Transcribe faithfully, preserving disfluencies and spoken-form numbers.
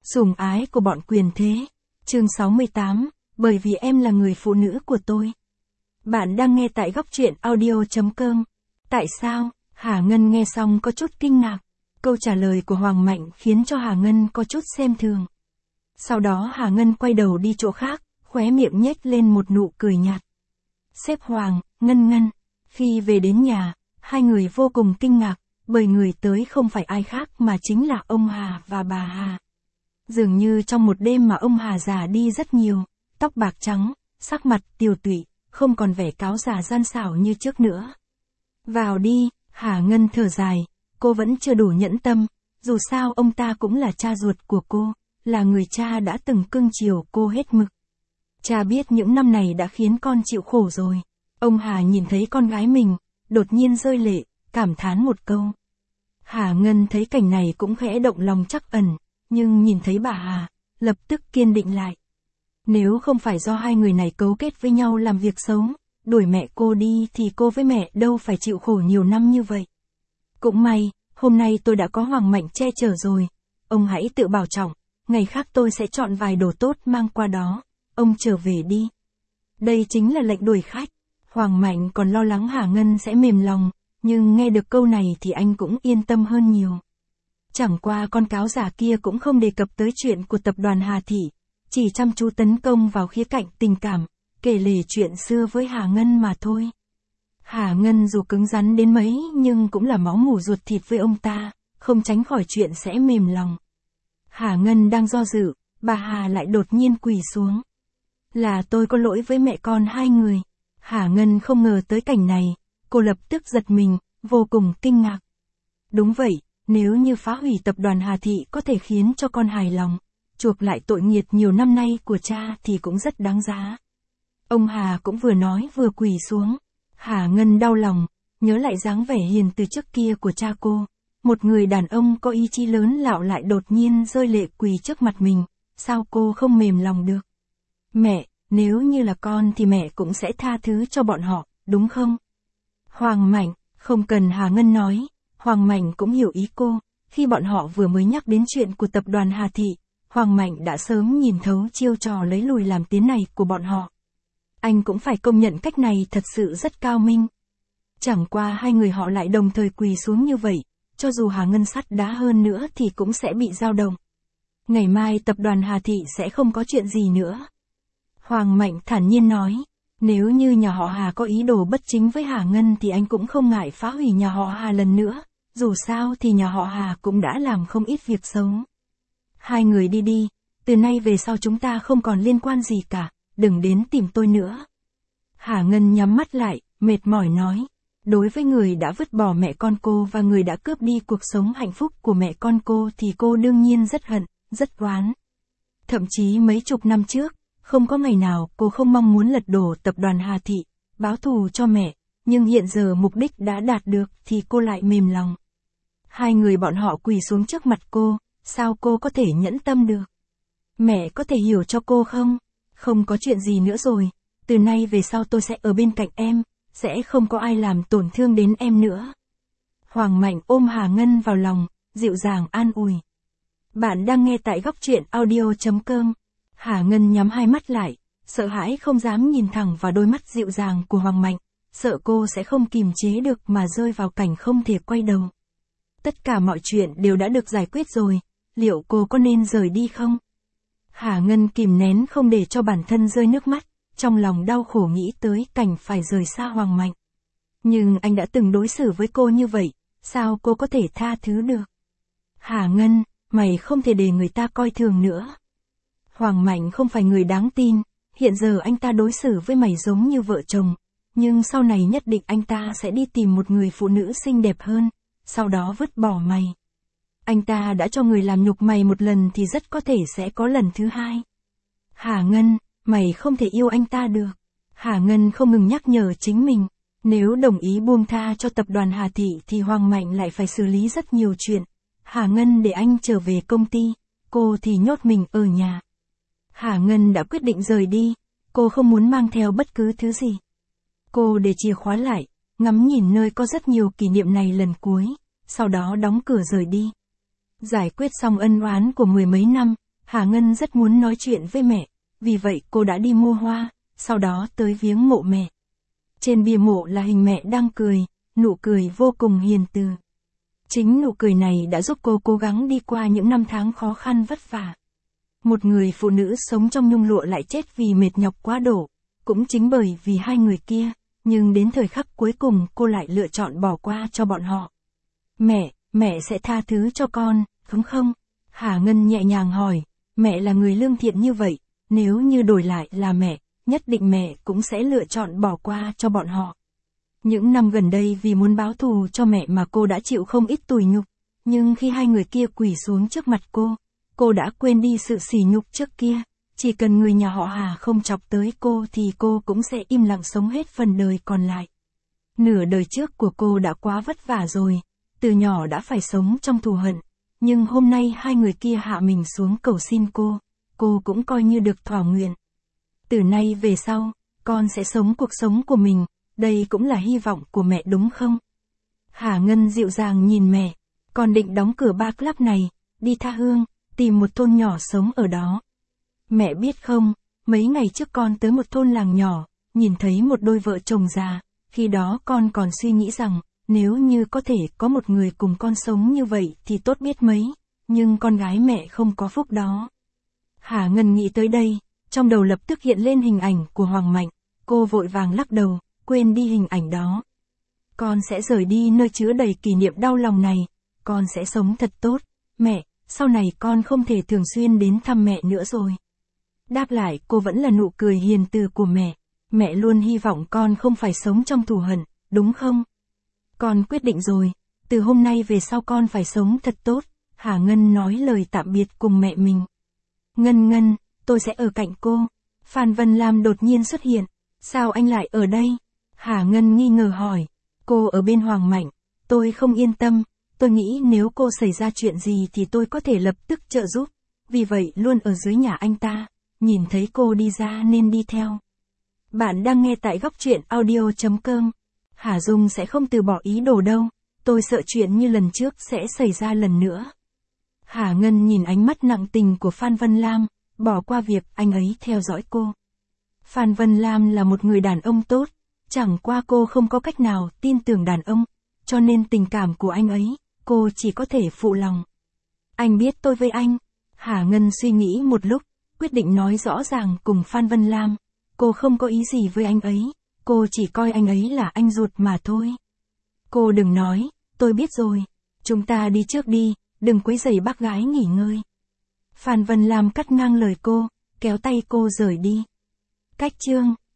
Sủng ái của bọn quyền thế. Chương sáu mươi tám, bởi vì em là người phụ nữ của tôi. Bạn đang nghe tại góc truyện audio chấm com. Tại sao? Hà Ngân nghe xong có chút kinh ngạc. Câu trả lời của Hoàng Mạnh khiến cho Hà Ngân có chút xem thường. Sau đó Hà Ngân quay đầu đi chỗ khác, khóe miệng nhếch lên một nụ cười nhạt. Sếp Hoàng, Ngân Ngân. Khi về đến nhà, hai người vô cùng kinh ngạc, bởi người tới không phải ai khác mà chính là ông Hà và bà Hà. Dường như trong một đêm mà ông Hà già đi rất nhiều, tóc bạc trắng, sắc mặt tiều tụy, không còn vẻ cáo già gian xảo như trước nữa. Vào đi, Hà Ngân thở dài, cô vẫn chưa đủ nhẫn tâm, dù sao ông ta cũng là cha ruột của cô, là người cha đã từng cưng chiều cô hết mực. Cha biết những năm này đã khiến con chịu khổ rồi. Ông Hà nhìn thấy con gái mình, đột nhiên rơi lệ, cảm thán một câu. Hà Ngân thấy cảnh này cũng khẽ động lòng trắc ẩn, nhưng nhìn thấy bà Hà, lập tức kiên định lại. Nếu không phải do hai người này cấu kết với nhau làm việc xấu, đuổi mẹ cô đi thì cô với mẹ đâu phải chịu khổ nhiều năm như vậy. Cũng may, hôm nay tôi đã có Hoàng Mạnh che chở rồi. Ông hãy tự bảo trọng, ngày khác tôi sẽ chọn vài đồ tốt mang qua đó. Ông trở về đi. Đây chính là lệnh đuổi khách. Hoàng Mạnh còn lo lắng Hà Ngân sẽ mềm lòng, nhưng nghe được câu này thì anh cũng yên tâm hơn nhiều. Chẳng qua con cáo giả kia cũng không đề cập tới chuyện của tập đoàn Hà Thị, chỉ chăm chú tấn công vào khía cạnh tình cảm, kể lể chuyện xưa với Hà Ngân mà thôi. Hà Ngân dù cứng rắn đến mấy nhưng cũng là máu mủ ruột thịt với ông ta, không tránh khỏi chuyện sẽ mềm lòng. Hà Ngân đang do dự, bà Hà lại đột nhiên quỳ xuống. Là tôi có lỗi với mẹ con hai người. Hà Ngân không ngờ tới cảnh này, cô lập tức giật mình, vô cùng kinh ngạc. Đúng vậy, nếu như phá hủy tập đoàn Hà Thị có thể khiến cho con hài lòng, chuộc lại tội nghiệt nhiều năm nay của cha thì cũng rất đáng giá. Ông Hà cũng vừa nói vừa quỳ xuống. Hà Ngân đau lòng, nhớ lại dáng vẻ hiền từ trước kia của cha cô. Một người đàn ông có ý chí lớn lạo lại đột nhiên rơi lệ quỳ trước mặt mình, sao cô không mềm lòng được? Mẹ, nếu như là con thì mẹ cũng sẽ tha thứ cho bọn họ, đúng không? Hoàng Mạnh, không cần Hà Ngân nói, Hoàng Mạnh cũng hiểu ý cô. Khi bọn họ vừa mới nhắc đến chuyện của tập đoàn Hà Thị, Hoàng Mạnh đã sớm nhìn thấu chiêu trò lấy lùi làm tiến này của bọn họ. Anh cũng phải công nhận cách này thật sự rất cao minh. Chẳng qua hai người họ lại đồng thời quỳ xuống như vậy, cho dù Hà Ngân sắt đá hơn nữa thì cũng sẽ bị dao động. Ngày mai tập đoàn Hà Thị sẽ không có chuyện gì nữa. Hoàng Mạnh thản nhiên nói, nếu như nhà họ Hà có ý đồ bất chính với Hà Ngân thì anh cũng không ngại phá hủy nhà họ Hà lần nữa, dù sao thì nhà họ Hà cũng đã làm không ít việc xấu. Hai người đi đi, từ nay về sau chúng ta không còn liên quan gì cả, đừng đến tìm tôi nữa. Hà Ngân nhắm mắt lại, mệt mỏi nói, đối với người đã vứt bỏ mẹ con cô và người đã cướp đi cuộc sống hạnh phúc của mẹ con cô thì cô đương nhiên rất hận, rất oán. Thậm chí mấy chục năm trước, không có ngày nào cô không mong muốn lật đổ tập đoàn Hà Thị, báo thù cho mẹ, nhưng hiện giờ mục đích đã đạt được thì cô lại mềm lòng. Hai người bọn họ quỳ xuống trước mặt cô, sao cô có thể nhẫn tâm được? Mẹ có thể hiểu cho cô không? Không có chuyện gì nữa rồi, từ nay về sau tôi sẽ ở bên cạnh em, sẽ không có ai làm tổn thương đến em nữa. Hoàng Mạnh ôm Hà Ngân vào lòng, dịu dàng an ủi. Bạn đang nghe tại góc truyện audio chấm com. Hà Ngân nhắm hai mắt lại, sợ hãi không dám nhìn thẳng vào đôi mắt dịu dàng của Hoàng Mạnh, sợ cô sẽ không kìm chế được mà rơi vào cảnh không thể quay đầu. Tất cả mọi chuyện đều đã được giải quyết rồi, liệu cô có nên rời đi không? Hà Ngân kìm nén không để cho bản thân rơi nước mắt, trong lòng đau khổ nghĩ tới cảnh phải rời xa Hoàng Mạnh. Nhưng anh đã từng đối xử với cô như vậy, sao cô có thể tha thứ được? Hà Ngân, mày không thể để người ta coi thường nữa. Hoàng Mạnh không phải người đáng tin, hiện giờ anh ta đối xử với mày giống như vợ chồng, nhưng sau này nhất định anh ta sẽ đi tìm một người phụ nữ xinh đẹp hơn, sau đó vứt bỏ mày. Anh ta đã cho người làm nhục mày một lần thì rất có thể sẽ có lần thứ hai. Hà Ngân, mày không thể yêu anh ta được. Hà Ngân không ngừng nhắc nhở chính mình, nếu đồng ý buông tha cho tập đoàn Hà Thị thì Hoàng Mạnh lại phải xử lý rất nhiều chuyện. Hà Ngân để anh trở về công ty, cô thì nhốt mình ở nhà. Hà Ngân đã quyết định rời đi, cô không muốn mang theo bất cứ thứ gì. Cô để chìa khóa lại, ngắm nhìn nơi có rất nhiều kỷ niệm này lần cuối, sau đó đóng cửa rời đi. Giải quyết xong ân oán của mười mấy năm, Hà Ngân rất muốn nói chuyện với mẹ, vì vậy cô đã đi mua hoa, sau đó tới viếng mộ mẹ. Trên bia mộ là hình mẹ đang cười, nụ cười vô cùng hiền từ. Chính nụ cười này đã giúp cô cố gắng đi qua những năm tháng khó khăn vất vả. Một người phụ nữ sống trong nhung lụa lại chết vì mệt nhọc quá độ, cũng chính bởi vì hai người kia, nhưng đến thời khắc cuối cùng cô lại lựa chọn bỏ qua cho bọn họ. Mẹ, mẹ sẽ tha thứ cho con, đúng không? Hà Ngân nhẹ nhàng hỏi, mẹ là người lương thiện như vậy, nếu như đổi lại là mẹ, nhất định mẹ cũng sẽ lựa chọn bỏ qua cho bọn họ. Những năm gần đây vì muốn báo thù cho mẹ mà cô đã chịu không ít tủi nhục, nhưng khi hai người kia quỳ xuống trước mặt cô, cô đã quên đi sự sỉ nhục trước kia, chỉ cần người nhà họ Hà không chọc tới cô thì cô cũng sẽ im lặng sống hết phần đời còn lại. Nửa đời trước của cô đã quá vất vả rồi, từ nhỏ đã phải sống trong thù hận, nhưng hôm nay hai người kia hạ mình xuống cầu xin cô, cô cũng coi như được thỏa nguyện. Từ nay về sau, con sẽ sống cuộc sống của mình, đây cũng là hy vọng của mẹ đúng không? Hà Ngân dịu dàng nhìn mẹ, con định đóng cửa bar club này, đi tha hương, tìm một thôn nhỏ sống ở đó. Mẹ biết không, mấy ngày trước con tới một thôn làng nhỏ, nhìn thấy một đôi vợ chồng già, khi đó con còn suy nghĩ rằng, nếu như có thể có một người cùng con sống như vậy thì tốt biết mấy, nhưng con gái mẹ không có phúc đó. Hà Ngân nghĩ tới đây, trong đầu lập tức hiện lên hình ảnh của Hoàng Mạnh, cô vội vàng lắc đầu, quên đi hình ảnh đó. Con sẽ rời đi nơi chứa đầy kỷ niệm đau lòng này, con sẽ sống thật tốt, mẹ, sau này con không thể thường xuyên đến thăm mẹ nữa rồi. Đáp lại cô vẫn là nụ cười hiền từ của mẹ, mẹ luôn hy vọng con không phải sống trong thù hận, đúng không? Con quyết định rồi, từ hôm nay về sau con phải sống thật tốt, Hà Ngân nói lời tạm biệt cùng mẹ mình. Ngân Ngân, tôi sẽ ở cạnh cô. Phan Vân Lam đột nhiên xuất hiện, sao anh lại ở đây? Hà Ngân nghi ngờ hỏi, cô ở bên Hoàng Mạnh, tôi không yên tâm, tôi nghĩ nếu cô xảy ra chuyện gì thì tôi có thể lập tức trợ giúp, vì vậy luôn ở dưới nhà anh ta, nhìn thấy cô đi ra nên đi theo. Bạn đang nghe tại góc truyện audio chấm com. Hà Dung sẽ không từ bỏ ý đồ đâu, tôi sợ chuyện như lần trước sẽ xảy ra lần nữa. Hà Ngân nhìn ánh mắt nặng tình của Phan Vân Lam, bỏ qua việc anh ấy theo dõi cô. Phan Vân Lam là một người đàn ông tốt, chẳng qua cô không có cách nào tin tưởng đàn ông, cho nên tình cảm của anh ấy, cô chỉ có thể phụ lòng. Anh biết tôi với anh. Hà Ngân suy nghĩ một lúc, quyết định nói rõ ràng cùng Phan Vân Lam, cô không có ý gì với anh ấy, cô chỉ coi anh ấy là anh ruột mà thôi. Cô đừng nói, tôi biết rồi, chúng ta đi trước đi, đừng quấy rầy bác gái nghỉ ngơi. Phan Vân Lam cắt ngang lời cô, kéo tay cô rời đi. Cách chương